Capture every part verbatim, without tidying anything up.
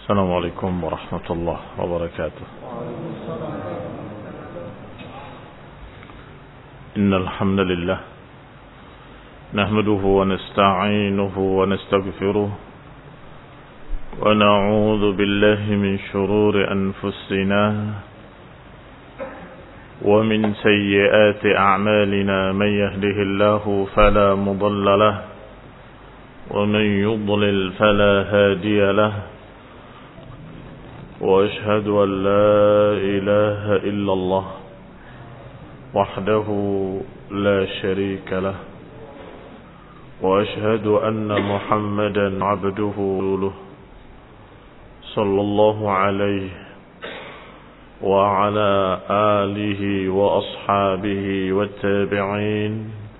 السلام عليكم ورحمة الله وبركاته. إن الحمد لله نحمده ونستعينه ونستغفره ونعوذ بالله من شرور أنفسنا ومن سيئات أعمالنا. من يهده الله فلا مضل له ومن يضلل فلا هادي له. وأشهد أن لا إله إلا الله وحده لا شريك له. وأشهد أن محمدا عبده ورسوله صلى الله عليه وعلى آله وأصحابه والتابعين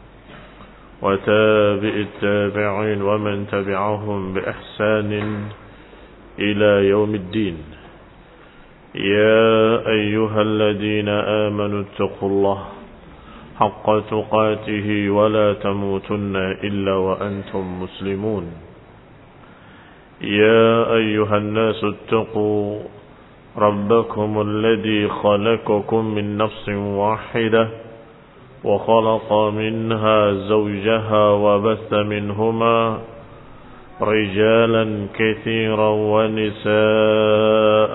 وتابع التابعين ومن تبعهم بإحسان إلى يوم الدين. يا أيها الذين آمنوا اتقوا الله حق تقاته ولا تموتن إلا وأنتم مسلمون. يا أيها الناس اتقوا ربكم الذي خلقكم من نفس واحدة وخلق منها زوجها وبث منهما رجالا كثيرا ونساء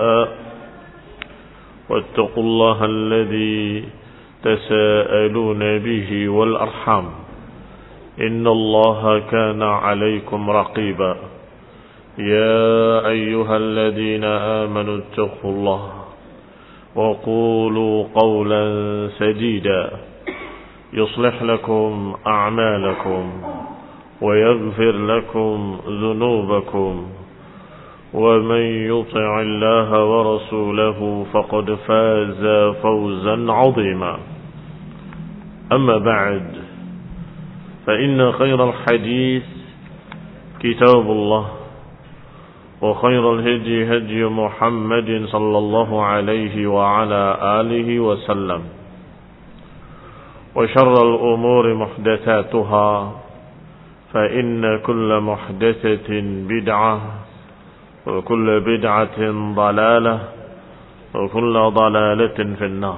واتقوا الله الذي تساءلون به والأرحام إن الله كان عليكم رقيبا. يا أيها الذين آمنوا اتقوا الله وقولوا قولا سديدا يصلح لكم أعمالكم ويغفر لكم ذنوبكم ومن يطع الله ورسوله فقد فاز فوزا عظيما. أما بعد فإن خير الحديث كتاب الله وخير الهدي هدي محمد صلى الله عليه وعلى آله وسلم وشر الأمور محدثاتها فإن كل محدثة بدعة وكل بدعة ضلالة وكل ضلالة في النار.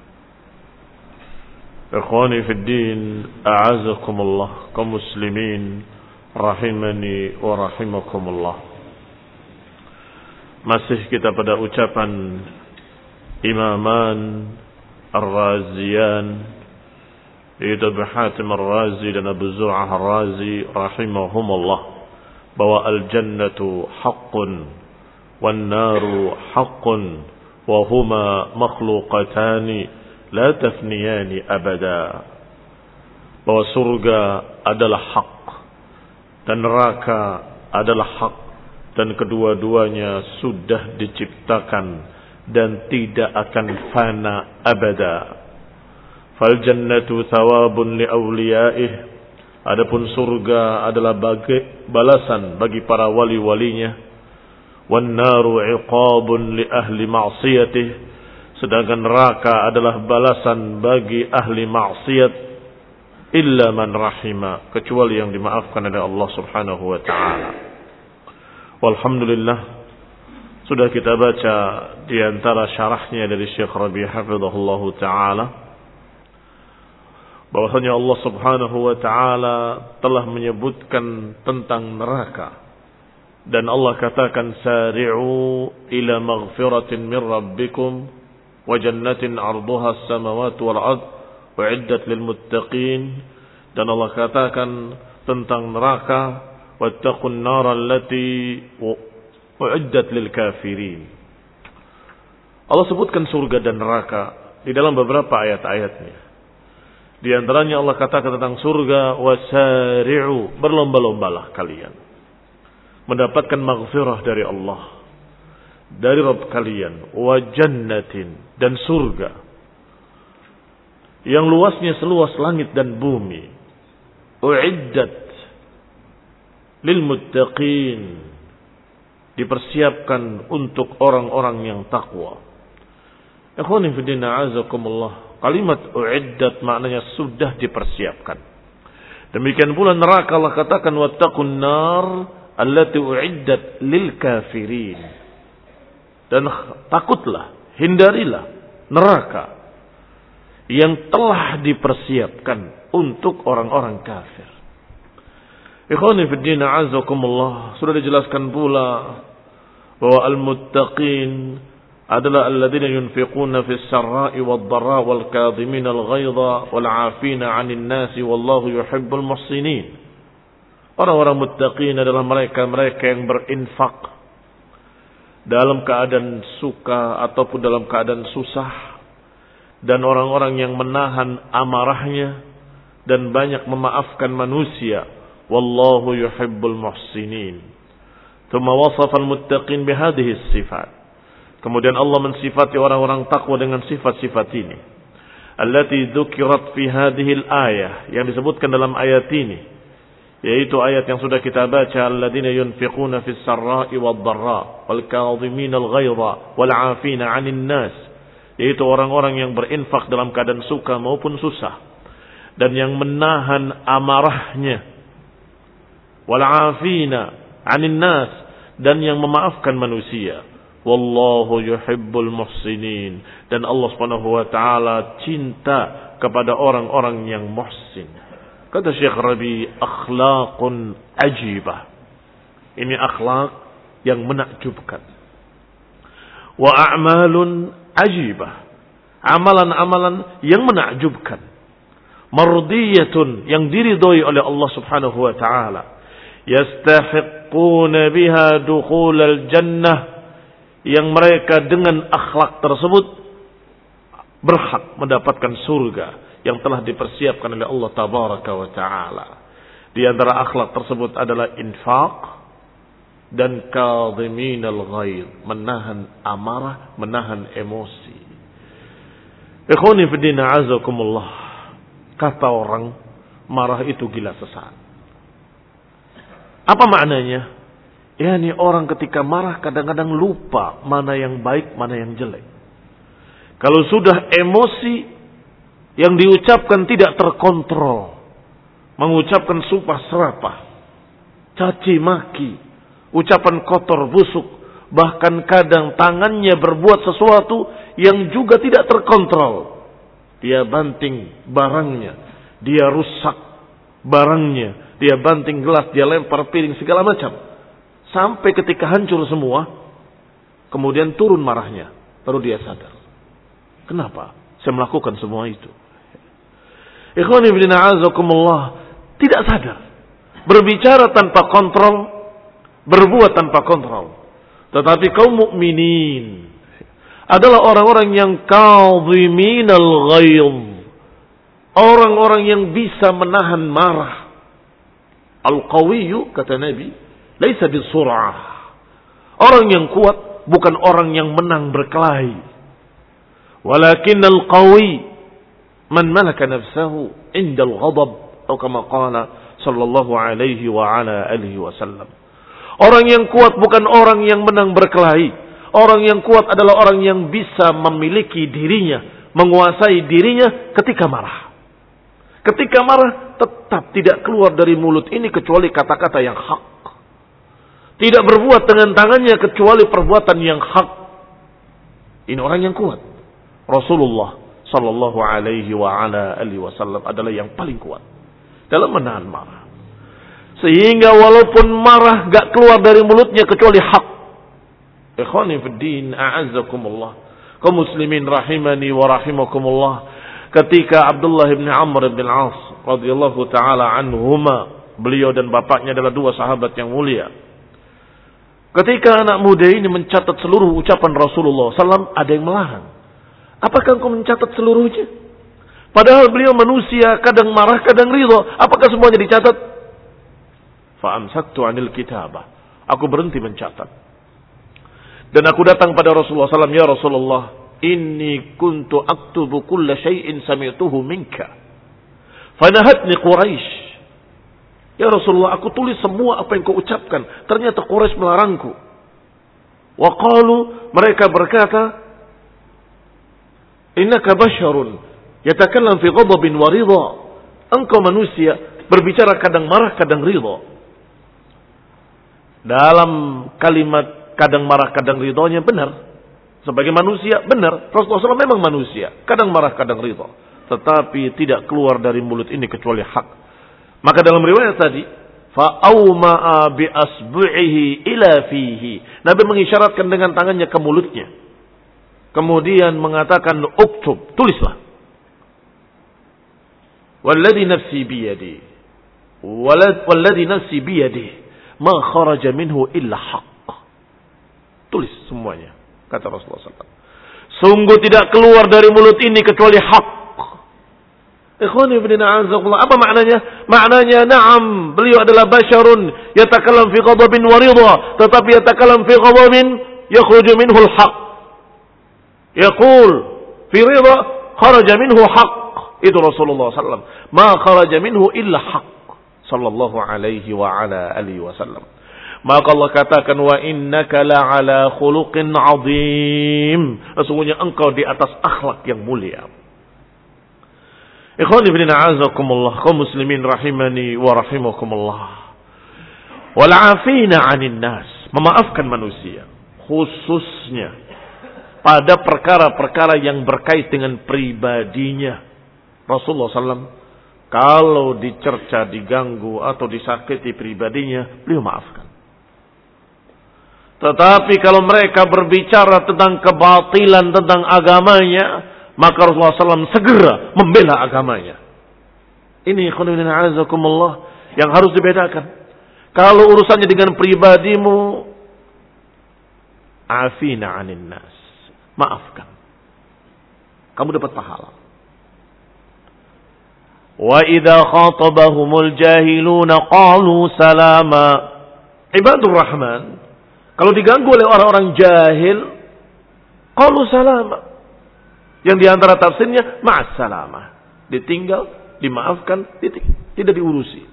إخواني في الدين أعزكم الله كمسلمين rahimani wa rahimakumullah. Masih kita pada ucapan Imaman Ar-Raziyan, yaitu Abu Hatim Ar-Razi dan Abu Zur'ah Ar-Razi rahimahumullah, bahwa al-jannatu haqqun wan-naru haqqun wa huma makhluqatani la tafniyani abada. Bahwa surga adalah hak dan neraka adalah hak, dan kedua-duanya sudah diciptakan dan tidak akan fana abada. Fal jannatu thawabun li awliyaih, adapun surga adalah bagi balasan bagi para wali-walinya. Wan naru iqabun li ahli ma'siyatih, sedangkan neraka adalah balasan bagi ahli maksiat. Illa man rahima, kecuali yang dimaafkan oleh Allah Subhanahu wa taala. Walhamdulillah, sudah kita baca di antara syarahnya dari Syekh Rabi' hafizahullahu taala bahwasanya Allah Subhanahu wa taala telah menyebutkan tentang neraka, dan Allah katakan sari'u ila maghfiratin min rabbikum wa jannatin 'arduha as-samawati wal ard u'iddat lil muttaqin. Dan Allah katakan tentang neraka, wattaqun nar allati u'iddat lil kafirin. Allah sebutkan surga dan neraka di dalam beberapa ayat-ayatnya. Di antaranya Allah katakan tentang surga, wasari'u, berlomba-lombalah kalian mendapatkan maghfirah dari Allah, dari Rabb kalian, wa jannatin, dan surga yang luasnya seluas langit dan bumi, u'iddat lil muttaqin, dipersiapkan untuk orang-orang yang takwa. Ikhwani fi din, a'azakumullah, kalimat u'iddat maknanya sudah dipersiapkan. Demikian pula neraka, Allah katakan wattaqun nar allati u'iddat lil kafirin, dan takutlah, hindarilah neraka yang telah dipersiapkan untuk orang-orang kafir. Ikhwani fi din, a'azakumullah, sudah dijelaskan pula bahwa al-muttaqin adalah alladzina yunfiquna fis sarra'i wad-dharra wal kadhimina al-ghaidha wal 'afina 'anil nasi wallahu yuhibbul muhsinin. Orang-orang muttaqin adalah mereka-mereka yang berinfak dalam keadaan suka ataupun dalam keadaan susah, dan orang-orang yang menahan amarahnya dan banyak memaafkan manusia. Wallahu yuhibbul muhsinin. Thumma wasafa al-muttaqin bihadhihi sifat. Kemudian Allah mensifati orang-orang takwa dengan sifat-sifat ini. Allati dzukirat fi hadhihi al-ayah, yang disebutkan dalam ayat ini, yaitu ayat yang sudah kita baca, alladzina yunfiquna fis sarra'i wad-dharra wal kadhimina al-ghaidha wal 'afina 'anil nas, yaitu orang-orang yang berinfak dalam keadaan suka maupun susah dan yang menahan amarahnya, wal 'afina 'anil nas, dan yang memaafkan manusia. Wallahu yuhibbul muhsinin, dan Allah Subhanahu wa taala cinta kepada orang-orang yang muhsin. Kata Syekh Rabi, akhlaqun ajibah. Ini akhlak yang menakjubkan. Wa a'malun ajibah. Amalan-amalan yang menakjubkan. Mardiyatun, yang diridhoi oleh Allah Subhanahu wa taala. Yastahiqquna biha dukhulal jannah, yang mereka dengan akhlak tersebut berhak mendapatkan surga yang telah dipersiapkan oleh Allah Tabaraka wa Ta'ala. Di antara akhlak tersebut adalah infaq dan kadhiminal ghaidh, menahan amarah, menahan emosi. Ikhwani fi din, a'azakumullah. Kata orang, marah itu gila sesaat. Apa maknanya? Ya, ini orang ketika marah kadang-kadang lupa mana yang baik, mana yang jelek. Kalau sudah emosi yang diucapkan tidak terkontrol, mengucapkan sumpah serapah, caci maki, ucapan kotor busuk, bahkan kadang tangannya berbuat sesuatu yang juga tidak terkontrol. Dia banting barangnya, dia rusak barangnya, dia banting gelas, dia lempar piring, segala macam. Sampai ketika hancur semua, kemudian turun marahnya, baru dia sadar. Kenapa saya melakukan semua itu? Ikhwani fillah, a'azakumullah, tidak sadar. Berbicara tanpa kontrol, berbuat tanpa kontrol. Tetapi kaum mukminin adalah orang-orang yang kadhiminal ghaidh, orang-orang yang bisa menahan marah. Al-qawiyyu, kata Nabi, laisa bisur'ah. Orang yang kuat bukan orang yang menang berkelahi. Walakinnal qawi man malaka nafsahu indal ghadab, atau kama qala sallallahu alaihi wa ala alihi wasallam. Orang yang kuat bukan orang yang menang berkelahi. Orang yang kuat adalah orang yang bisa memiliki dirinya, menguasai dirinya ketika marah. Ketika marah tetap tidak keluar dari mulut ini kecuali kata-kata yang hak. Tidak berbuat dengan tangannya kecuali perbuatan yang hak. Ini orang yang kuat. Rasulullah sallallahu alaihi wa ala alihi wasallam adalah yang paling kuat dalam menahan marah. Sehingga walaupun marah gak keluar dari mulutnya kecuali hak. Ikhwani fid din, a'azzakumullah. Kaum muslimin rahimani wa rahimakumullah. Ketika Abdullah bin Amr bin Al-As radhiyallahu taala anhuma, beliau dan bapaknya adalah dua sahabat yang mulia. Ketika anak muda ini mencatat seluruh ucapan Rasulullah sallallahu alaihi wasallam, ada yang melarang. Apakah engkau mencatat seluruhnya? Padahal beliau manusia, kadang marah, kadang ridha. Apakah semuanya dicatat? Fa'amsaktu 'anil kitabah. Aku berhenti mencatat. Dan aku datang pada Rasulullah sallallahu alaihi wasallam, ya Rasulullah, inni kuntu aktubu kulla syai'in sami'tuhu minka. Fanahatni Quraisy. Ya Rasulullah, aku tulis semua apa yang kau ucapkan. Ternyata Quraisy melarangku. Wa qalu, mereka berkata, innaka basyarun yatakallam fi ghadabin wa ridha. Engkau manusia, berbicara kadang marah, kadang ridha. Dalam kalimat kadang marah, kadang ridhonya benar. Sebagai manusia, benar. Rasulullah shallallahu alaihi wasallam memang manusia. Kadang marah, kadang ridha. Tetapi tidak keluar dari mulut ini kecuali hak. Maka dalam riwayat tadi, fa'auma'a bi asbu'ihi ila fihi. Nabi mengisyaratkan dengan tangannya ke mulutnya. Kemudian mengatakan, uktub, tulislah. Walladhi nafsi biyadi. Walladhi nafsi biyadi. Ma kharaja minhu illa haqq. Tulis semuanya, kata Rasulullah shallallahu alaihi wasallam. Sungguh tidak keluar dari mulut ini kecuali hak. Ikhwani ibn a'azakullah. Apa maknanya? Maknanya na'am. Beliau adalah basyarun. Yatakalam fi ghadabin wa ridha. Tetapi yatakalam fi ghadabin. Yakhruju minhu al-haq. Yaqul. Fi ridha. Kharaja minhu haq. Itu Rasulullah sallallahu alaihi wasallam. Ma kharaja minhu illa haq. Sallallahu alaihi wa ala alihi wasallam. Maka Allah katakan, wa innaka la'ala khuluqin azim. Sesungguhnya engkau di atas akhlak yang mulia. Ikhwan ibn a'azakumullah, kaum muslimin rahimani wa rahimakumullah. Wal 'afina 'anil nas, memaafkan manusia, khususnya pada perkara-perkara yang berkait dengan pribadinya. Rasulullah sallallahu alaihi wasallam kalau dicerca, diganggu atau disakiti pribadinya, beliau maafkan. Tetapi kalau mereka berbicara tentang kebatilan, tentang agamanya, maka Rasulullah sallallahu alaihi wasallam segera membela agamanya. Ini khonibina azakumullah yang harus dibedakan. Kalau urusannya dengan pribadimu, afina 'anil nas, maafkan. Kamu dapat pahala. Wa idza khatabahumul jahiluna qalu salama. Ibadur Rahman, kalau diganggu oleh orang-orang jahil, qalu salama. Yang diantara tafsirnya ma'assalamah. Ditinggal, dimaafkan, ditinggal. Tidak diurusi.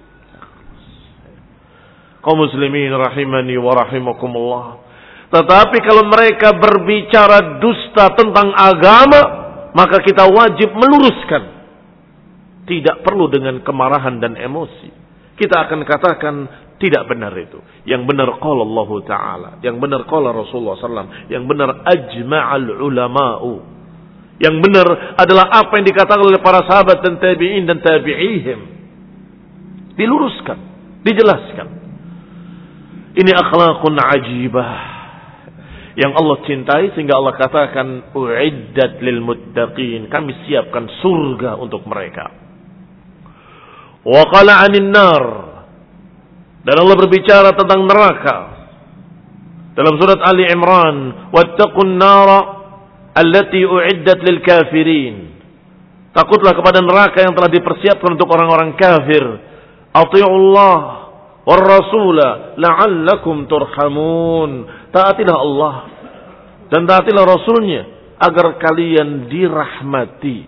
Kaum muslimin rahimani wa rahimakumullah. Tetapi kalau mereka berbicara dusta tentang agama, maka kita wajib meluruskan. Tidak perlu dengan kemarahan dan emosi. Kita akan katakan tidak benar itu. Yang benar qala Allah Ta'ala. Yang benar qala Rasulullah sallallahu alaihi wasallam. Yang benar ajma'al ulama'u. Yang benar adalah apa yang dikatakan oleh para sahabat dan tabi'in dan tabi'ihim. Diluruskan, dijelaskan. Ini akhlakun ajibah yang Allah cintai sehingga Allah katakan uiddat lil muttaqin. Kami siapkan surga untuk mereka. Wa qala 'anil nar. Dan Allah berbicara tentang neraka. Dalam surat Ali Imran, wattaqun nara allati uiddat lil kafirin. Takutlah kepada neraka yang telah dipersiapkan untuk orang-orang kafir. Ati'ullah war rasula la'allakum turhamun. Taatilah Allah dan taatilah Rasulnya agar kalian dirahmati.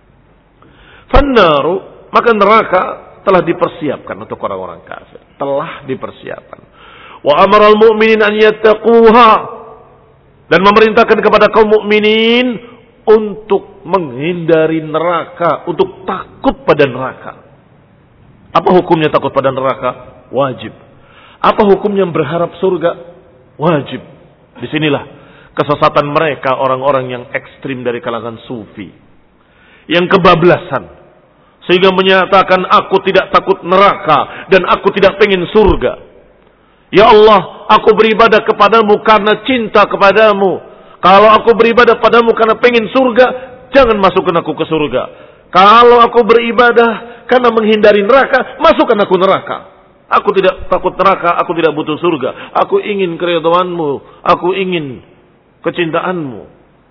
Fannaru, maka neraka telah dipersiapkan untuk orang-orang kafir. Telah dipersiapkan. Wa amaral mu'minin an yattaquha. Dan memerintahkan kepada kaum mukminin untuk menghindari neraka, untuk takut pada neraka. Apa hukumnya takut pada neraka? Wajib. Apa hukumnya berharap surga? Wajib. Disinilah kesesatan mereka orang-orang yang ekstrim dari kalangan sufi, yang kebablasan, sehingga menyatakan aku tidak takut neraka dan aku tidak pengen surga. Ya Allah, aku beribadah kepadamu karena cinta kepadamu. Kalau aku beribadah padamu karena pengen surga, jangan masukkan aku ke surga. Kalau aku beribadah karena menghindari neraka, masukkan aku neraka. Aku tidak takut neraka, aku tidak butuh surga. Aku ingin keridhaanmu, aku ingin kecintaanmu.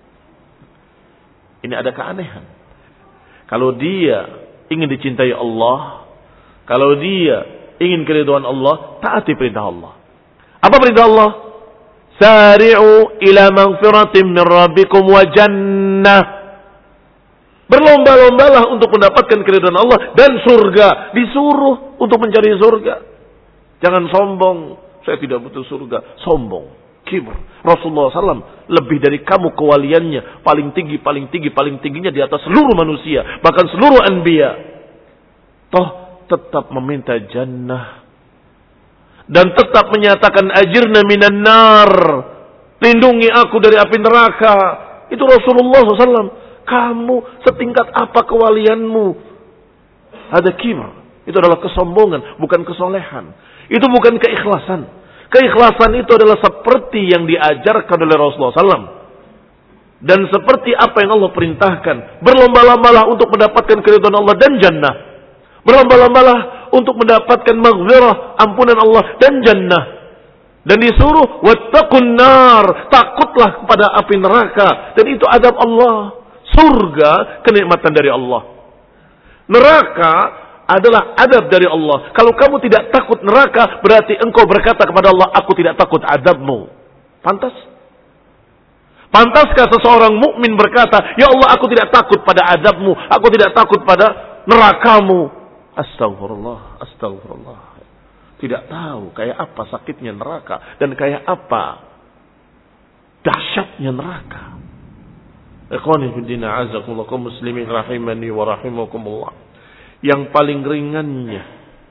Ini ada keanehan. Kalau dia ingin dicintai Allah, kalau dia ingin keridhaan Allah, taati perintah Allah. Apa perintah Allah? Sari'u ila maghfiratin min rabbikum wa jannah. Berlomba-lombalah untuk mendapatkan keridhaan Allah dan surga. Disuruh untuk mencari surga. Jangan sombong. Saya tidak butuh surga. Sombong. Kibr. Rasulullah sallallahu alaihi wasallam lebih dari kamu kewaliannya. Paling tinggi, paling tinggi, paling tingginya di atas seluruh manusia. Bahkan seluruh anbiya. Toh tetap meminta jannah dan tetap menyatakan ajirna minan nar, Lindungi aku dari api neraka. Itu Rasulullah shallallahu alaihi wasallam. Kamu setingkat apa kewalianmu? Ada kibar. Itu adalah kesombongan, bukan kesolehan. Itu bukan keikhlasan. Keikhlasan itu adalah seperti yang diajarkan oleh Rasulullah shallallahu alaihi wasallam. Dan seperti apa yang Allah perintahkan. Berlomba-lombalah untuk mendapatkan keridhaan Allah dan jannah. Berlomba-lombalah untuk mendapatkan maghfirah, ampunan Allah dan jannah. Dan disuruh wattaqun nar, takutlah kepada api neraka. Dan itu adab Allah. Surga kenikmatan dari Allah. Neraka adalah adab dari Allah. Kalau kamu tidak takut neraka, berarti engkau berkata kepada Allah, aku tidak takut adabmu. Pantas? Pantaskah seseorang mukmin berkata, ya Allah, aku tidak takut pada adabmu, aku tidak takut pada nerakamu. Astagfirullah, astagfirullah. Tidak tahu kayak apa sakitnya neraka dan kayak apa dahsyatnya neraka. Ikhwani fillah, azakumullah, kaum muslimin rahimani wa rahimakumullah. Yang paling ringannya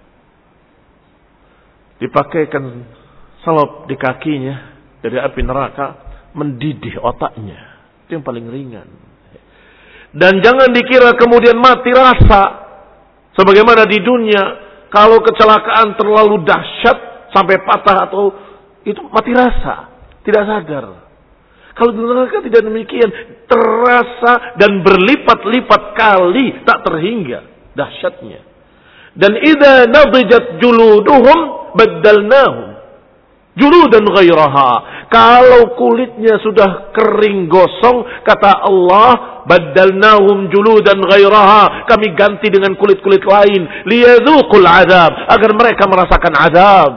dipakaikan salep di kakinya dari api neraka, mendidih otaknya. Itu yang paling ringan. Dan jangan dikira kemudian mati rasa. Sebagaimana di dunia, kalau kecelakaan terlalu dahsyat sampai patah atau itu mati rasa, tidak sadar. Kalau di neraka tidak demikian, terasa dan berlipat-lipat kali tak terhingga dahsyatnya. Dan idza nadijat juluduhum baddalnahum juludan ghairaha. Kalau kulitnya sudah kering gosong, kata Allah, baddalnahum juludan ghairaha, kami ganti dengan kulit-kulit lain, liyadzuqul azab, agar mereka merasakan azab.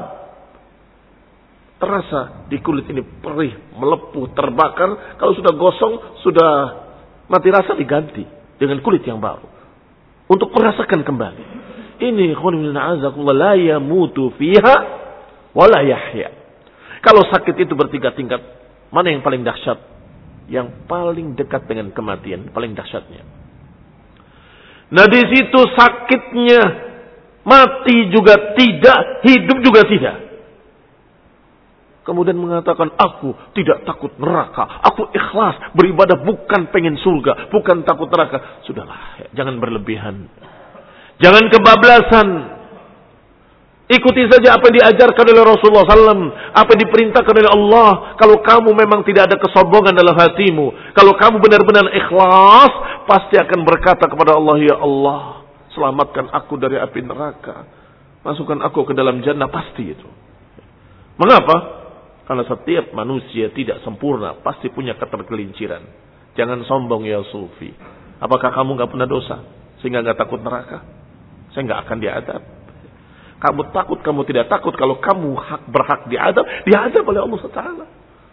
Terasa di kulit ini perih, melepuh, terbakar. Kalau sudah gosong, sudah mati rasa, diganti dengan kulit yang baru untuk merasakan kembali. Ini khunil na'azakullah la yamutu fiha wa la yahya. Kalau sakit itu bertingkat-tingkat, mana yang paling dahsyat? Yang paling dekat dengan kematian, paling dahsyatnya. Nah, di situ sakitnya, mati juga tidak, hidup juga tidak. Kemudian mengatakan, aku tidak takut neraka, aku ikhlas beribadah, bukan pengen surga, bukan takut neraka. Sudahlah, jangan berlebihan, jangan kebablasan. Ikuti saja apa yang diajarkan oleh Rasulullah shallallahu alaihi wasallam, apa yang diperintahkan oleh Allah. Kalau kamu memang tidak ada kesombongan dalam hatimu, kalau kamu benar-benar ikhlas, pasti akan berkata kepada Allah, ya Allah, selamatkan aku dari api neraka, masukkan aku ke dalam jannah. Pasti itu. Mengapa? Karena setiap manusia tidak sempurna, pasti punya ketergelinciran. Jangan sombong ya sufi. Apakah kamu gak pernah dosa sehingga gak takut neraka? Saya gak akan diadab. Kamu takut, kamu tidak takut. Kalau kamu hak berhak diadab, diadab oleh Allah subhanahu wa taala.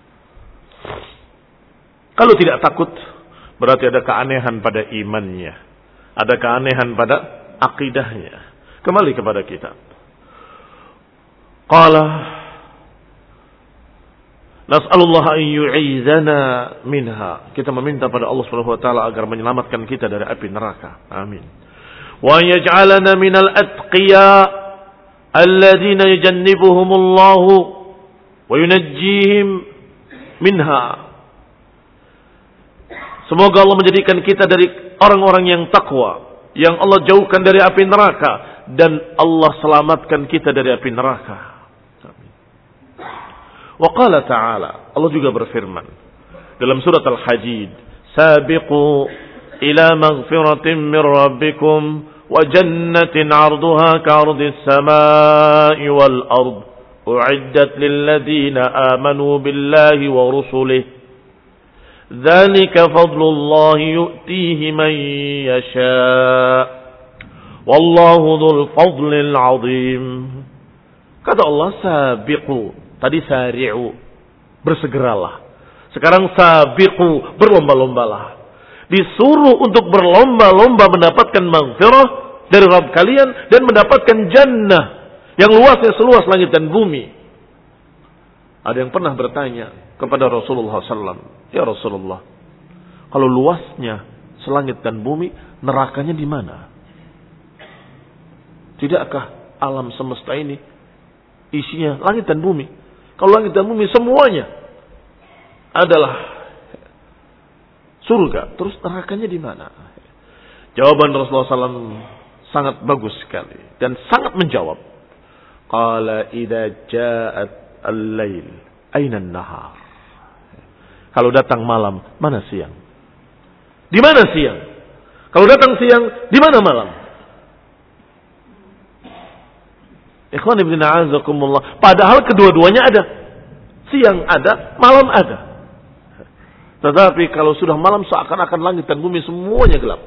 Kalau tidak takut, berarti ada keanehan pada imannya, ada keanehan pada akidahnya. Kembali kepada kitab. Qala nas'alullah an yu'izana minha. Kita meminta pada Allah Subhanahu wa taala agar menyelamatkan kita dari api neraka. Amin. Wa yaj'alana minal atqiya alladzina yujannibuhumullahu wa yunajjihim minha. Semoga Allah menjadikan kita dari orang-orang yang takwa, yang Allah jauhkan dari api neraka, dan Allah selamatkan kita dari api neraka. Wa qala ta'ala, Allah juga berfirman dalam surat Al-Hadid, sabiqu ila maghfiratin min rabbikum wa jannatin 'arduha ka'ardis samaa'i wal ard u'iddat lil ladzina amanu billahi wa rusulihi dzalika fadlullahi yu'tihi man yasha' wallahu dzul fadlil 'adzim. Kata Allah, sabiqu, tadi sari'u, bersegeralah. Sekarang sabiqu, berlomba-lombalah. Disuruh untuk berlomba-lomba mendapatkan maghfirah dari Rabb kalian dan mendapatkan jannah yang luasnya seluas langit dan bumi. Ada yang pernah bertanya kepada Rasulullah shallallahu alaihi wasallam, ya Rasulullah, kalau luasnya selangit dan bumi, nerakanya di mana? Tidakkah alam semesta ini isinya langit dan bumi? Kalau langit dan bumi semuanya adalah surga, terus nerakanya di mana? Jawaban Rasulullah sallallahu alaihi wasallam sangat bagus sekali dan sangat menjawab. Qala idza ja'at al-lail aina an-nahar? Kalau datang malam, mana siang? Di mana siang? Kalau datang siang, di mana malam? Ikhwan ibn a'azakumullah. Padahal kedua-duanya ada. Siang ada, malam ada. Tetapi kalau sudah malam seakan-akan langit dan bumi semuanya gelap.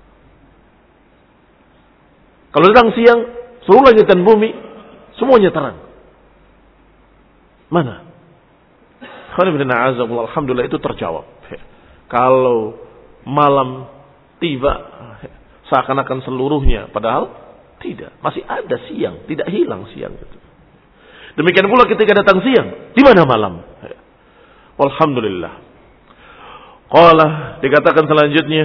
Kalau datang siang, seluruh langit dan bumi semuanya terang. Mana? Alhamdulillah itu terjawab. Kalau malam tiba seakan-akan seluruhnya, padahal tidak, masih ada siang, tidak hilang siang itu. Demikian pula ketika datang siang, di mana malam? Alhamdulillah. Qala, dikatakan selanjutnya,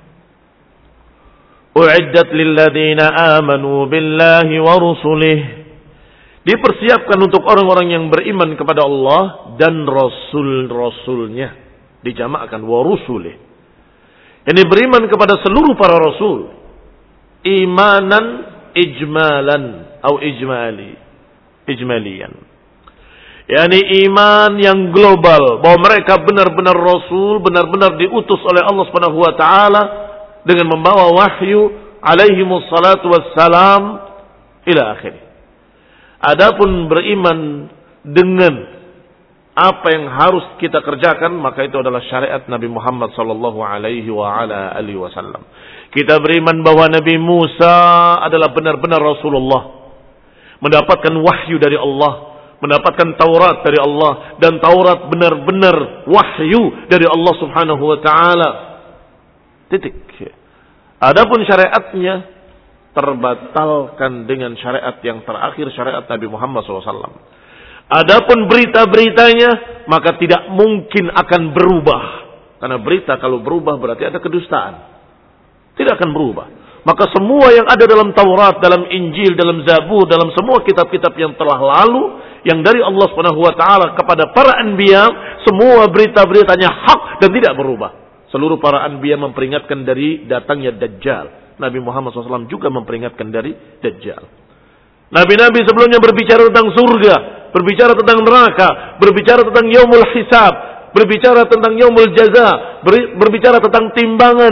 u'iddat lilladzina amanu billahi wa rusulih. Dipersiapkan untuk orang-orang yang beriman kepada Allah dan Rasul-Rasulnya. Dijamakkan wa rusulih. Ini beriman kepada seluruh para Rasul. Imanan ijmalan atau ijmali. Ijmalian. Yani iman yang global. Bahwa mereka benar-benar Rasul. Benar-benar diutus oleh Allah subhanahu wa ta'ala. Dengan membawa wahyu. Alaihimus salatu wassalam. Ila akhirnya. Adapun beriman dengan apa yang harus kita kerjakan, maka itu adalah syariat Nabi Muhammad sallallahu alaihi wa ala alihi wasallam. Kita beriman bahwa Nabi Musa adalah benar-benar Rasulullah, mendapatkan wahyu dari Allah, mendapatkan Taurat dari Allah, dan Taurat benar-benar wahyu dari Allah Subhanahu wa taala. Titik. Adapun syariatnya terbatalkan dengan syariat yang terakhir, syariat Nabi Muhammad shallallahu alaihi wasallam. Adapun berita-beritanya, maka tidak mungkin akan berubah. Karena berita kalau berubah berarti ada kedustaan. Tidak akan berubah. Maka semua yang ada dalam Taurat, dalam Injil, dalam Zabur, dalam semua kitab-kitab yang telah lalu, yang dari Allah subhanahu wa taala kepada para anbiya, semua berita-beritanya hak dan tidak berubah. Seluruh para anbiya memperingatkan dari datangnya Dajjal. Nabi Muhammad shallallahu alaihi wasallam juga memperingatkan dari Dajjal. Nabi-nabi sebelumnya berbicara tentang surga, berbicara tentang neraka, berbicara tentang yaumul hisab, berbicara tentang yaumul jaza, berbicara tentang timbangan.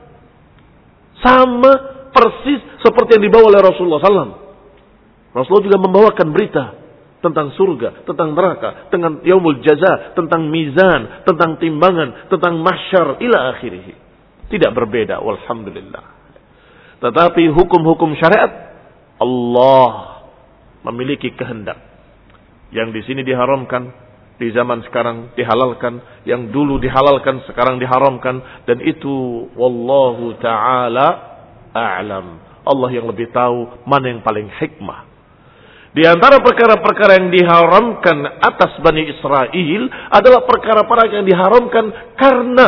Sama persis seperti yang dibawa oleh Rasulullah shallallahu alaihi wasallam. Rasulullah juga membawakan berita tentang surga, tentang neraka, tentang yaumul jaza, tentang mizan, tentang timbangan, tentang mahsyar ila akhirih. Tidak berbeda, walhamdulillah. Tetapi hukum-hukum syariat Allah memiliki kehendak. Yang di sini diharamkan, di zaman sekarang dihalalkan, yang dulu dihalalkan sekarang diharamkan, dan itu wallahu taala a'lam. Allah yang lebih tahu mana yang paling hikmah. Di antara perkara-perkara yang diharamkan atas Bani Israel adalah perkara-perkara yang diharamkan karena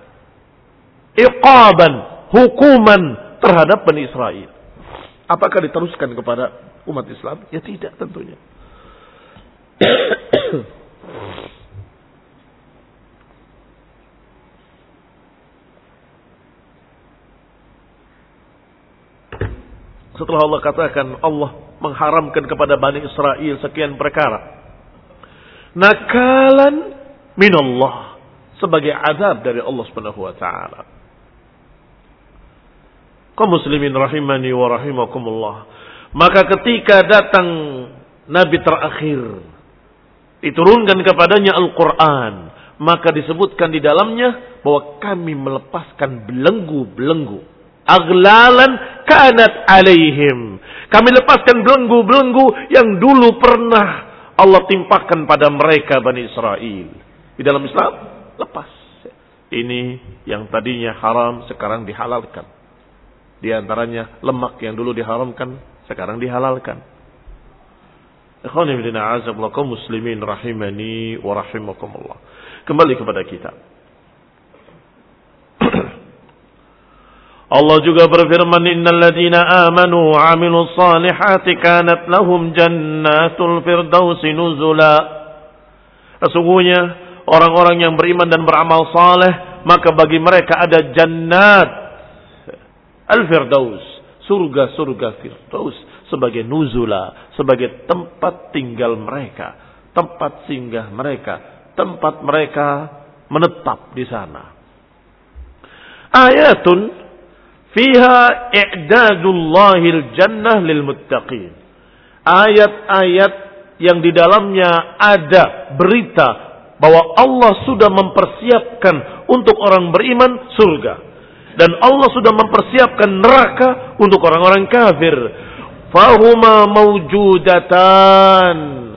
iqaban, hukuman terhadap Bani Israel. Apakah diteruskan kepada umat Islam? Ya tidak tentunya. Setelah Allah katakan Allah mengharamkan kepada Bani Israel sekian perkara, nakalan minallah, sebagai azab dari Allah Subhanahu wa taala. Kaum muslimin rahimani wa rahimakumullah. Maka ketika datang Nabi terakhir, diturunkan kepadanya Al-Quran, maka disebutkan di dalamnya bahwa kami melepaskan belenggu-belenggu. Aglalan kanat alaihim. Kami lepaskan belenggu-belenggu yang dulu pernah Allah timpakan pada mereka Bani Israel. Di dalam Islam, lepas. Ini yang tadinya haram sekarang dihalalkan. Di antaranya lemak yang dulu diharamkan sekarang dihalalkan. Ikhwani fillah, a'azakumullah, kaum muslimin rahimani wa rahimakumullah. Kembali kepada kita. Allah juga berfirman, innal ladzina amanu wa 'amilus salihati kanat lahum jannatul firdausi nuzula. Sesungguhnya orang-orang yang beriman dan beramal saleh, maka bagi mereka ada jannat al-firdaus, surga-surga firdaus sebagai nuzula, sebagai tempat tinggal mereka, tempat singgah mereka, tempat mereka menetap di sana. Ayatun fiha i'dadullahil jannah lil muttaqin. Ayat-ayat yang di dalamnya ada berita bahwa Allah sudah mempersiapkan untuk orang beriman surga, dan Allah sudah mempersiapkan neraka untuk orang-orang kafir. Fahuma mawjudatan.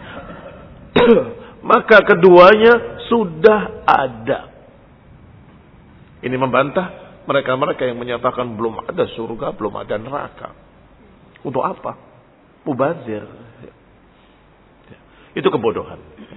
Maka keduanya sudah ada. Ini membantah mereka-mereka yang menyatakan belum ada surga, belum ada neraka. Untuk apa? Mubazir. Itu kebodohan.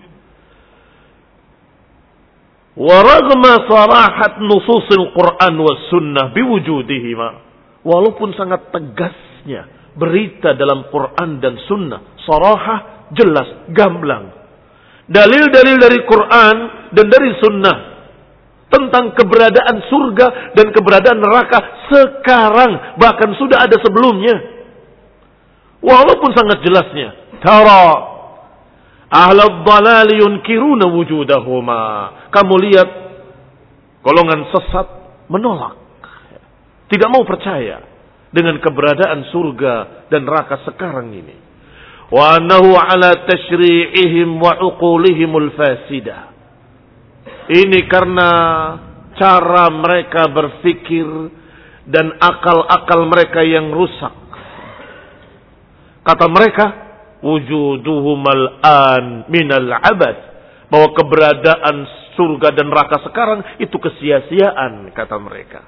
Waragma sarahat nususil Quran was sunnah biwujudihima. Walaupun sangat tegasnya berita dalam Quran dan sunnah, sarahah, jelas, gamblang. Dalil-dalil dari Quran dan dari sunnah tentang keberadaan surga dan keberadaan neraka sekarang, bahkan sudah ada sebelumnya. Walaupun sangat jelasnya. Tara ahlad dhalal yunkiruna wujudahuma. Kamu lihat golongan sesat menolak, tidak mau percaya dengan keberadaan surga dan neraka sekarang ini. Wa annahu ala tashri'ihim wa uqulihimul fasidah. Ini karena cara mereka berfikir dan akal-akal mereka yang rusak. Kata mereka, wujuduhumal an minal abad, bahwa keberadaan surga dan neraka sekarang itu kesia-siaan, kata mereka.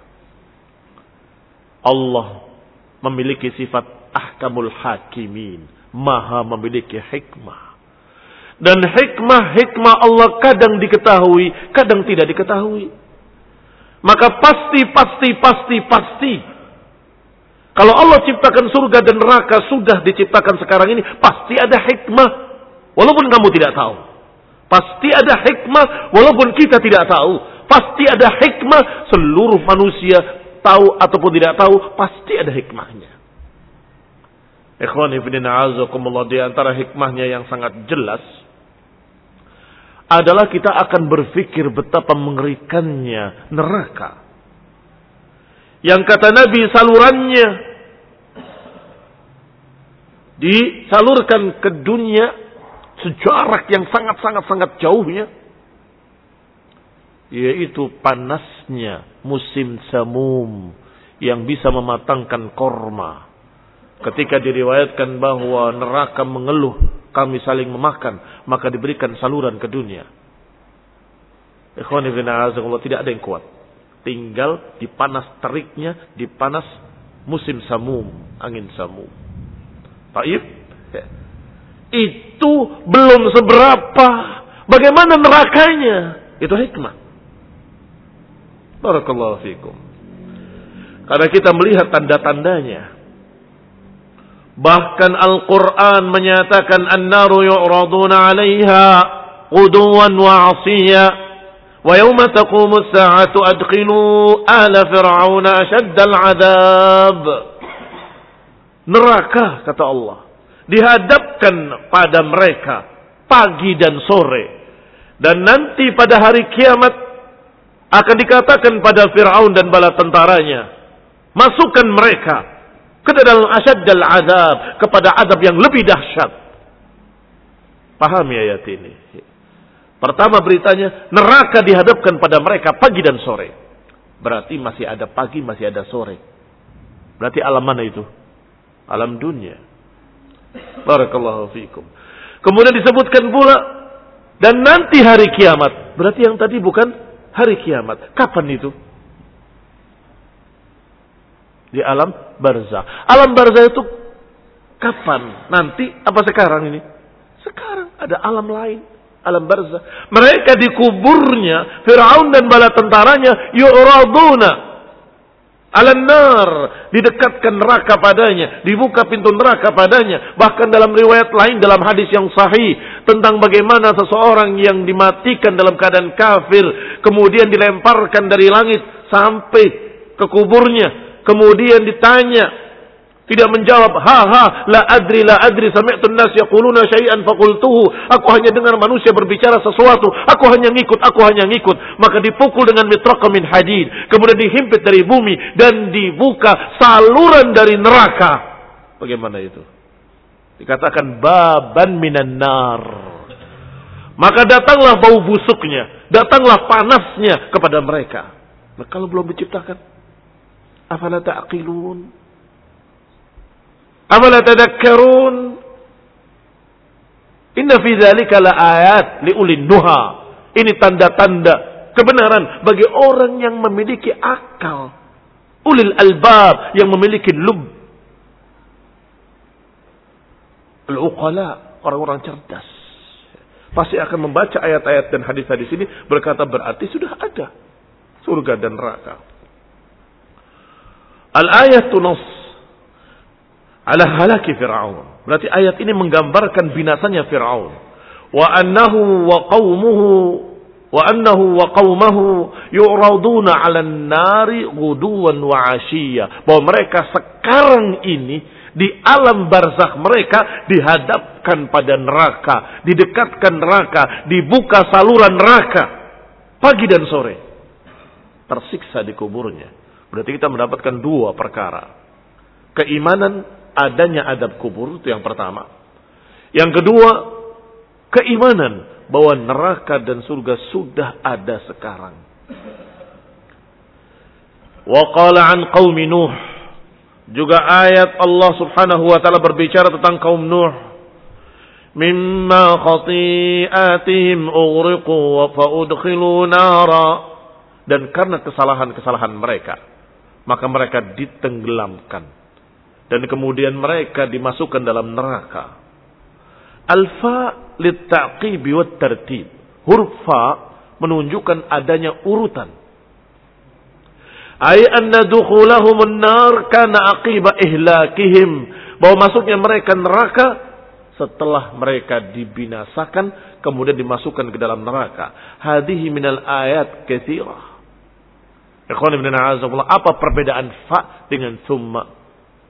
Allah memiliki sifat ahkamul hakimin, maha memiliki hikmah. Dan hikmah-hikmah Allah kadang diketahui, kadang tidak diketahui. Maka pasti, pasti, pasti, pasti. Kalau Allah ciptakan surga dan neraka sudah diciptakan sekarang ini, pasti ada hikmah. Walaupun kamu tidak tahu. Pasti ada hikmah, walaupun kita tidak tahu. Pasti ada hikmah, seluruh manusia tahu ataupun tidak tahu, pasti ada hikmahnya. Ikhwani fillah azakumullah, di antara hikmahnya yang sangat jelas adalah kita akan berpikir betapa mengerikannya neraka. Yang kata Nabi salurannya disalurkan ke dunia sejarak yang sangat-sangat-sangat jauhnya, yaitu panasnya musim samum yang bisa mematangkan korma. Ketika diriwayatkan bahwa neraka mengeluh, kami saling memakan, maka diberikan saluran ke dunia. Ikhwani fillah azakumullah, tidak ada yang kuat. Tinggal di panas teriknya, di panas musim samum, angin samum. Taib, itu belum seberapa. Bagaimana nerakanya? Itu hikmah. Barakallahu fikum. Karena kita melihat tanda-tandanya. Bahkan Al-Quran menyatakan an-naru yu'raduna 'alaiha quduwan wa 'ashiya wa yawma taqumu as-sa'atu adkhilu ala fir'auna ashaddal 'adzab. Neraka, kata Allah, dihadapkan pada mereka pagi dan sore, dan nanti pada hari kiamat akan dikatakan pada Fir'aun dan bala tentaranya, masukkan mereka ke dalam asyaddal azab, kepada azab yang lebih dahsyat. Pahami ayat ini. Pertama beritanya, neraka dihadapkan pada mereka pagi dan sore. Berarti masih ada pagi, masih ada sore. Berarti alam mana itu? Alam dunia. Barakallahu fikum. Kemudian disebutkan pula, dan nanti hari kiamat. Berarti yang tadi bukan hari kiamat. Kapan itu? Di alam barzah. Alam barzah itu kapan? Nanti apa sekarang ini? Sekarang ada alam lain, alam barzah. Mereka di kuburnya, Fir'aun dan bala tentaranya yu'raduna Alan-nar, didekatkan neraka padanya, dibuka pintu neraka padanya. Bahkan dalam riwayat lain, dalam hadis yang sahih, tentang bagaimana seseorang yang dimatikan dalam keadaan kafir, kemudian dilemparkan dari langit sampai ke kuburnya, kemudian ditanya, tidak menjawab, ha ha, la adri, la adri, sami'tu an-nas yaquluna syai'an faqultuhu. Aku hanya dengar manusia berbicara sesuatu, aku hanya ngikut, aku hanya ngikut. Maka dipukul dengan mitraqa min hadid, kemudian dihimpit dari bumi dan dibuka saluran dari neraka. Bagaimana itu? Dikatakan baban minan nar. Maka datanglah bau busuknya, datanglah panasnya kepada mereka. Nah, kalau belum diciptakan, afala ta'qilun? Afala tadakkarun? Inna fi dzalika laayat liulin nuha. Ini tanda-tanda kebenaran bagi orang yang memiliki akal. Ulil albab, yang memiliki lub. Al-uqala, orang-orang cerdas. Pasti akan membaca ayat-ayat dan hadis-hadis ini, berkata berarti sudah ada surga dan neraka. Al-ayatu nas ala halaki Fir'aun. Berarti ayat ini menggambarkan binasanya Fir'aun. Wa annahu wa qaumuhu wa annahu wa qaumahu yu'raduna 'alan nari ghuduwan wa 'ashiyya. Bahwa mereka sekarang ini di alam barzakh mereka dihadapkan pada neraka, didekatkan neraka, dibuka saluran neraka pagi dan sore. Tersiksa di kuburnya. Berarti kita mendapatkan dua perkara. Keimanan adanya adab kubur, itu yang pertama. Yang kedua, keimanan bahwa neraka dan surga sudah ada sekarang. Wa qala an qaumi Nuh. Juga ayat Allah Subhanahu wa taala berbicara tentang kaum Nuh. Mimma khati'atihim ughriqu wa fa'udkhilu nara. Dan karena kesalahan-kesalahan mereka, maka mereka ditenggelamkan. Dan kemudian mereka dimasukkan dalam neraka. Al-fa lit-ta'qibi wat-tartib. Huruf fa menunjukkan adanya urutan. Ay anna dukhulahum an-nar kana aqiba ihlakihim. Bahwa masuknya mereka neraka setelah mereka dibinasakan, kemudian dimasukkan ke dalam neraka. Hadhihi minal ayat katsirah. Ikhwan ibn a'azakullah, apa perbedaan fa dengan summa?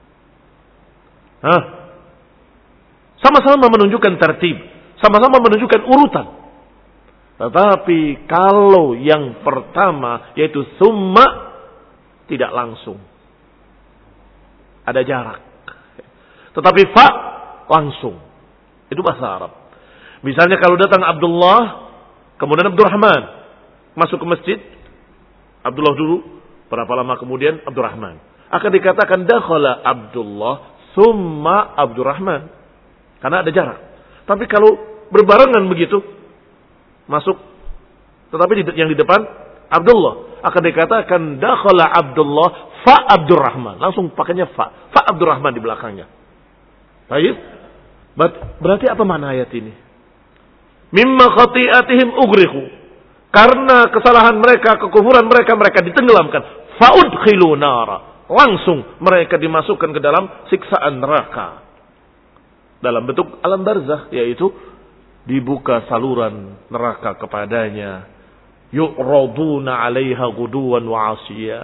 Hah? Sama-sama menunjukkan tertib, sama-sama menunjukkan urutan. Tetapi kalau yang pertama yaitu summa, tidak langsung, ada jarak. Tetapi fa langsung. Itu bahasa Arab. Misalnya kalau datang Abdullah, kemudian Abdurrahman masuk ke masjid, Abdullah dulu, berapa lama kemudian Abdurrahman. Akan dikatakan dakhala Abdullah summa Abdurrahman. Karena ada jarak. Tapi kalau berbarengan begitu, masuk, tetapi yang di depan Abdullah, akan dikatakan dakhala Abdullah fa Abdurrahman. Langsung pakainya fa. Fa Abdurrahman di belakangnya. Baik. Berarti apa makna ayat ini? Mimma khati'atihim ughriqu. Karena kesalahan mereka, kekufuran mereka, mereka ditenggelamkan. Fa'udkhilu nara. Langsung mereka dimasukkan ke dalam siksaan neraka. Dalam bentuk alam barzakh, yaitu dibuka saluran neraka kepadanya. Yu'raduna 'alaiha ghuduwan wa 'ashiyya.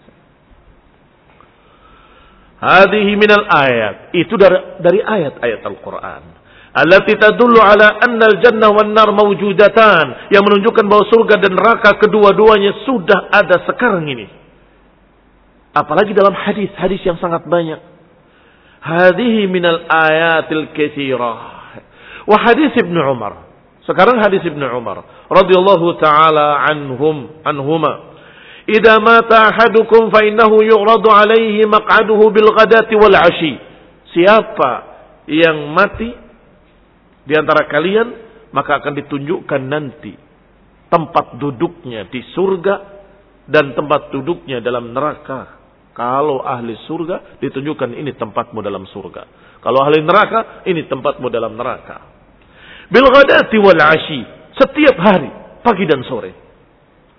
Hadhihi minal ayat. Itu dari, dari ayat-ayat Al-Quran. Allati tadullu ala anna al-jannah wan nar mawjudatan. Yang menunjukkan bahwa surga dan neraka kedua-duanya sudah ada sekarang ini. Apalagi dalam hadis-hadis yang sangat banyak. Hadhihi minal ayatil katsirah. Wa hadis Ibnu Umar. Sekarang hadis Ibnu Umar radhiyallahu taala anhum anhuma. Idza mata ahadukum fa innahu yu'radu alaihi maq'aduhu bil ghadati wal 'ashi. Siapa yang mati di antara kalian, maka akan ditunjukkan nanti tempat duduknya di surga dan tempat duduknya dalam neraka. Kalau ahli surga ditunjukkan ini tempatmu dalam surga. Kalau ahli neraka ini tempatmu dalam neraka. Bil ghadati wal 'ashi, setiap hari, pagi dan sore.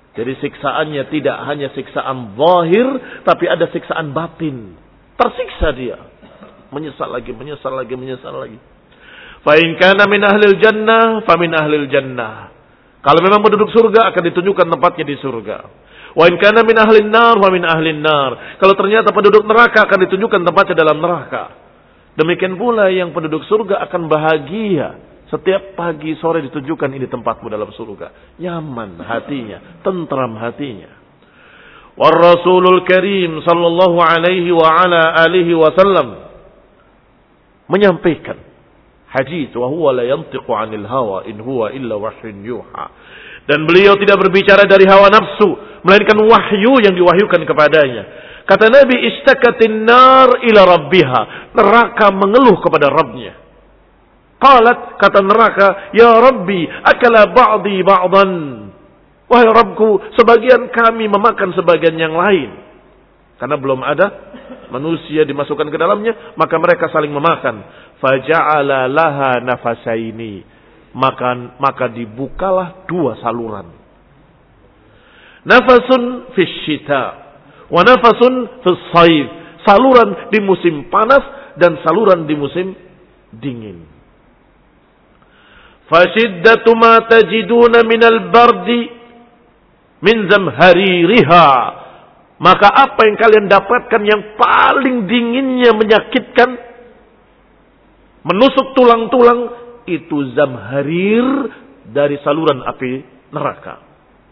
Jadi siksaannya tidak hanya siksaan zahir, tapi ada siksaan batin. Tersiksa dia. Menyesal lagi, menyesal lagi, menyesal lagi. Fa in kana min ahlil jannah, fa min ahlil jannah. Kalau memang penduduk surga akan ditunjukkan tempatnya di surga. Wa in kana min ahlin nar, fa min ahlin nar. Kalau ternyata penduduk neraka akan ditunjukkan tempatnya dalam neraka. Demikian pula yang penduduk surga akan bahagia. Setiap pagi sore ditunjukkan ini tempatmu dalam surga. Nyaman hatinya, tentram hatinya. War Rasulul Karim sallallahu alaihi wa ala alihi wasallam menyampaikan hadis, wa huwa la yantiqu 'anil hawa in huwa illa wahyun yuha. Dan beliau tidak berbicara dari hawa nafsu, melainkan wahyu yang diwahyukan kepadanya. Kata Nabi, istakatin nar ila rabbiha. Neraka mengeluh kepada Rabbnya. Qalat, kata neraka, ya Rabbi, akala ba'di ba'dan. Wahai Rabbku, sebagian kami memakan sebagian yang lain. Karena belum ada manusia dimasukkan ke dalamnya, maka mereka saling memakan. Faja'ala laha nafasaini. Maka, maka dibukalah dua saluran. Nafasun fis syita, wa nafasun fis sayf. Saluran di musim panas dan saluran di musim dingin. Fashiddatu ma tajiduna minal bardi min zamhaririha. Maka apa yang kalian dapatkan yang paling dinginnya menyakitkan, menusuk tulang-tulang, itu zamharir dari saluran api neraka.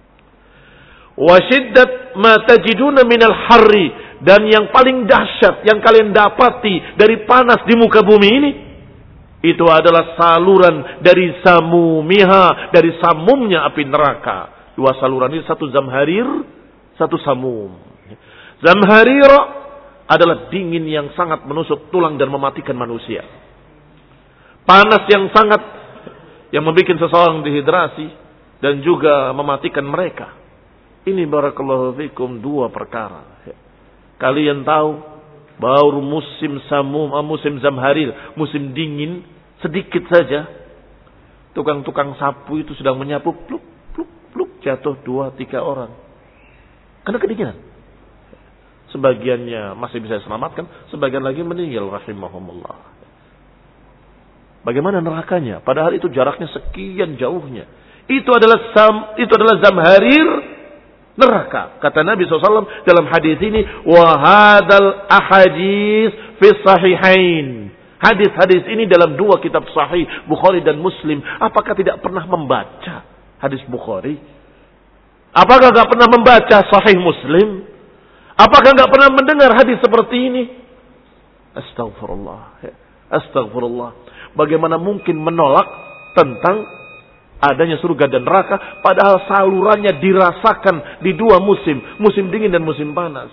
Washiddat ma tajiduna minal harri. Dan yang paling dahsyat yang kalian dapati dari panas di muka bumi ini, itu adalah saluran dari samumiha, dari samumnya api neraka. Dua saluran ini, satu zamharir, satu samum. Zamharir adalah dingin yang sangat menusuk tulang dan mematikan manusia. Panas yang sangat, yang membuat seseorang dehidrasi dan juga mematikan mereka. Ini barakallahu fikum dua perkara. Kalian tahu, baru musim samum, musim zamharir, musim dingin, sedikit saja tukang-tukang sapu itu sedang menyapu, pluk, pluk, pluk, jatuh dua, tiga orang. Karena kedinginan. Sebagiannya masih bisa diselamatkan, sebagian lagi meninggal rahimahumullah. Bagaimana nerakanya? Padahal itu jaraknya sekian jauhnya. Itu adalah sam, itu adalah zamharir neraka. Kata Nabi shallallahu alaihi wasallam dalam hadis ini, wahadal ahadis fi sahihain. Hadis-hadis ini dalam dua kitab sahih, Bukhari dan Muslim. Apakah tidak pernah membaca hadis Bukhari? Apakah tidak pernah membaca sahih Muslim? Apakah tidak pernah mendengar hadis seperti ini? Astagfirullah. Astagfirullah. Bagaimana mungkin menolak tentang adanya surga dan neraka, padahal salurannya dirasakan di dua musim, musim dingin dan musim panas.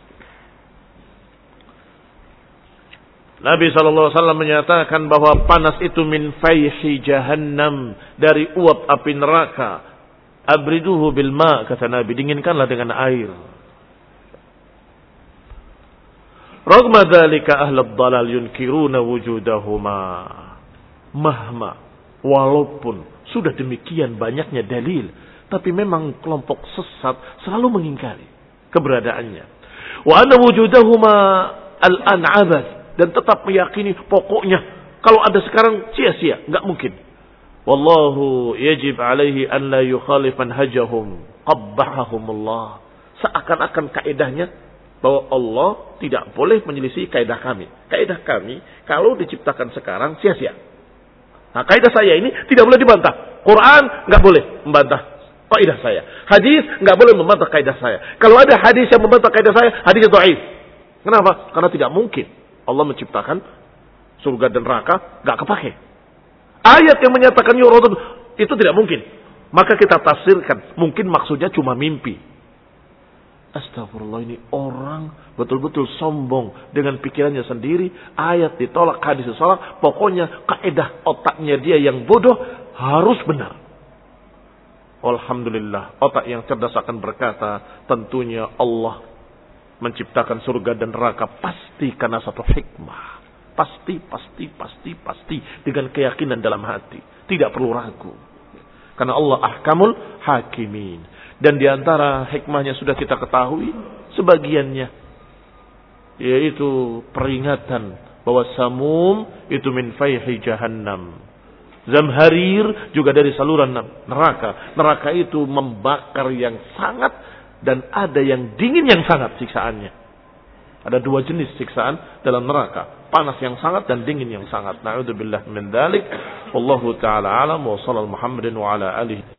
Nabi shallallahu alaihi wasallam menyatakan bahwa panas itu min fayhi jahannam, dari uap api neraka. Abriduhu bil ma, kata Nabi, dinginkanlah dengan air. Ragma dzalika ahlud dhalal yunkiruna wujudahuma. Mahma, walaupun sudah demikian banyaknya dalil, tapi memang kelompok sesat selalu mengingkari keberadaannya. Wa anna wujudahuma al-an abad, dan tetap meyakini pokoknya kalau ada sekarang sia-sia, enggak mungkin. Wallahu yajib alaihi an la yukhalifan hajahum qabbahahumullah. Seakan-akan kaidahnya bahwa Allah tidak boleh menyelisih kaidah kami. Kaidah kami kalau diciptakan sekarang sia-sia. Nah, kaidah saya ini tidak boleh dibantah. Quran nggak boleh membantah kaidah saya. Hadis nggak boleh membantah kaidah saya. Kalau ada hadis yang membantah kaidah saya, hadisnya dhaif. Kenapa? Karena tidak mungkin Allah menciptakan surga dan neraka nggak kepake. Ayat yang menyatakan yuradun itu tidak mungkin. Maka kita tafsirkan, mungkin maksudnya cuma mimpi. Astagfirullah, ini orang betul-betul sombong dengan pikirannya sendiri. Ayat ditolak, hadis ditolak. Pokoknya kaidah otaknya dia yang bodoh harus benar. Alhamdulillah, otak yang cerdas akan berkata, tentunya Allah menciptakan surga dan neraka pasti karena satu hikmah. Pasti, pasti, pasti, pasti. Dengan keyakinan dalam hati. Tidak perlu ragu. Karena Allah ahkamul hakimin. Dan diantara hikmahnya sudah kita ketahui sebagiannya, yaitu peringatan bahwa samum itu min fayhi jahannam. Zamharir juga dari saluran neraka. Neraka itu membakar yang sangat dan ada yang dingin yang sangat siksaannya. Ada dua jenis siksaan dalam neraka, panas yang sangat dan dingin yang sangat. Na'udzubillah min dzalik. Wallahu taala alam wa sallallahu Muhammadin wa ala alihi